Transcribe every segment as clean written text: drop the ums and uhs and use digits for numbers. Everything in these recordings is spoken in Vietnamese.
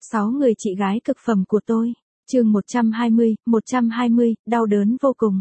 6 người chị gái cực phẩm của tôi. Chương 120, đau đớn vô cùng.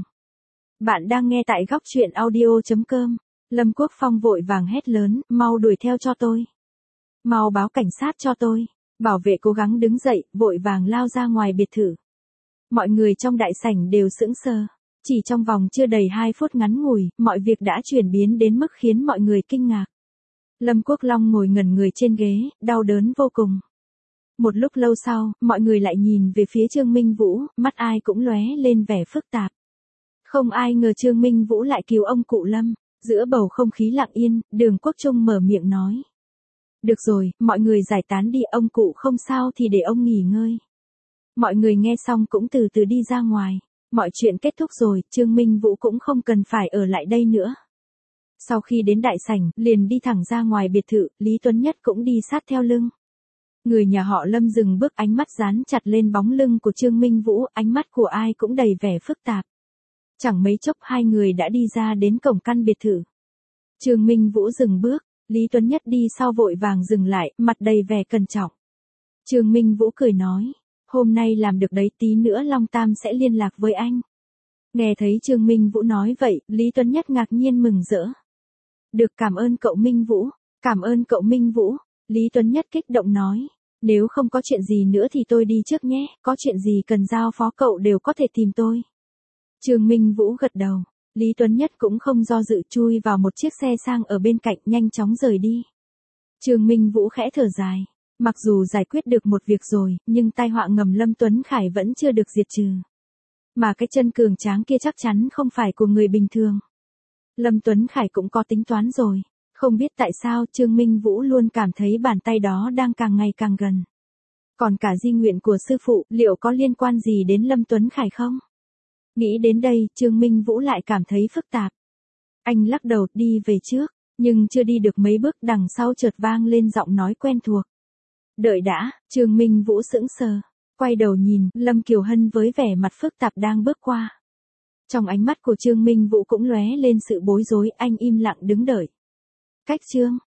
Bạn đang nghe tại góc truyện audio.com. Lâm Quốc Phong vội vàng hét lớn, mau đuổi theo cho tôi. Mau báo cảnh sát cho tôi. Bảo vệ cố gắng đứng dậy, vội vàng lao ra ngoài biệt thự. Mọi người trong đại sảnh đều sững sờ. Chỉ trong vòng chưa đầy 2 phút ngắn ngủi, mọi việc đã chuyển biến đến mức khiến mọi người kinh ngạc. Lâm Quốc Long ngồi ngẩn người trên ghế, đau đớn vô cùng. Một lúc lâu sau, mọi người lại nhìn về phía Trương Minh Vũ, mắt ai cũng lóe lên vẻ phức tạp. Không ai ngờ Trương Minh Vũ lại cứu ông cụ Lâm. Giữa bầu không khí lặng yên, Đường Quốc Trung mở miệng nói. Được rồi, mọi người giải tán đi, ông cụ không sao thì để ông nghỉ ngơi. Mọi người nghe xong cũng từ từ đi ra ngoài. Mọi chuyện kết thúc rồi, Trương Minh Vũ cũng không cần phải ở lại đây nữa. Sau khi đến đại sảnh, liền đi thẳng ra ngoài biệt thự, Lý Tuấn Nhất cũng đi sát theo lưng. Người nhà họ Lâm dừng bước, ánh mắt dán chặt lên bóng lưng của Trương Minh Vũ, ánh mắt của ai cũng đầy vẻ phức tạp. Chẳng mấy chốc hai người đã đi ra đến cổng căn biệt thự. Trương Minh Vũ dừng bước, Lý Tuấn Nhất đi sau vội vàng dừng lại, mặt đầy vẻ cẩn trọng. Trương Minh Vũ cười nói, hôm nay làm được đấy, tí nữa Long Tam sẽ liên lạc với anh. Nghe thấy Trương Minh Vũ nói vậy, Lý Tuấn Nhất ngạc nhiên mừng rỡ. Được, cảm ơn cậu Minh Vũ, cảm ơn cậu Minh Vũ, Lý Tuấn Nhất kích động nói. Nếu không có chuyện gì nữa thì tôi đi trước nhé, có chuyện gì cần giao phó cậu đều có thể tìm tôi. Trương Minh Vũ gật đầu, Lý Tuấn Nhất cũng không do dự chui vào một chiếc xe sang ở bên cạnh nhanh chóng rời đi. Trương Minh Vũ khẽ thở dài, mặc dù giải quyết được một việc rồi, nhưng tai họa ngầm Lâm Tuấn Khải vẫn chưa được diệt trừ. Mà cái chân cường tráng kia chắc chắn không phải của người bình thường. Lâm Tuấn Khải cũng có tính toán rồi. Không biết tại sao Trương Minh Vũ luôn cảm thấy bàn tay đó đang càng ngày càng gần. Còn cả di nguyện của sư phụ, liệu có liên quan gì đến Lâm Tuấn Khải không? Nghĩ đến đây, Trương Minh Vũ lại cảm thấy phức tạp. Anh lắc đầu đi về trước, nhưng chưa đi được mấy bước đằng sau chợt vang lên giọng nói quen thuộc. Đợi đã, Trương Minh Vũ sững sờ, quay đầu nhìn, Lâm Kiều Hân với vẻ mặt phức tạp đang bước qua. Trong ánh mắt của Trương Minh Vũ cũng lóe lên sự bối rối, anh im lặng đứng đợi. Cách Trương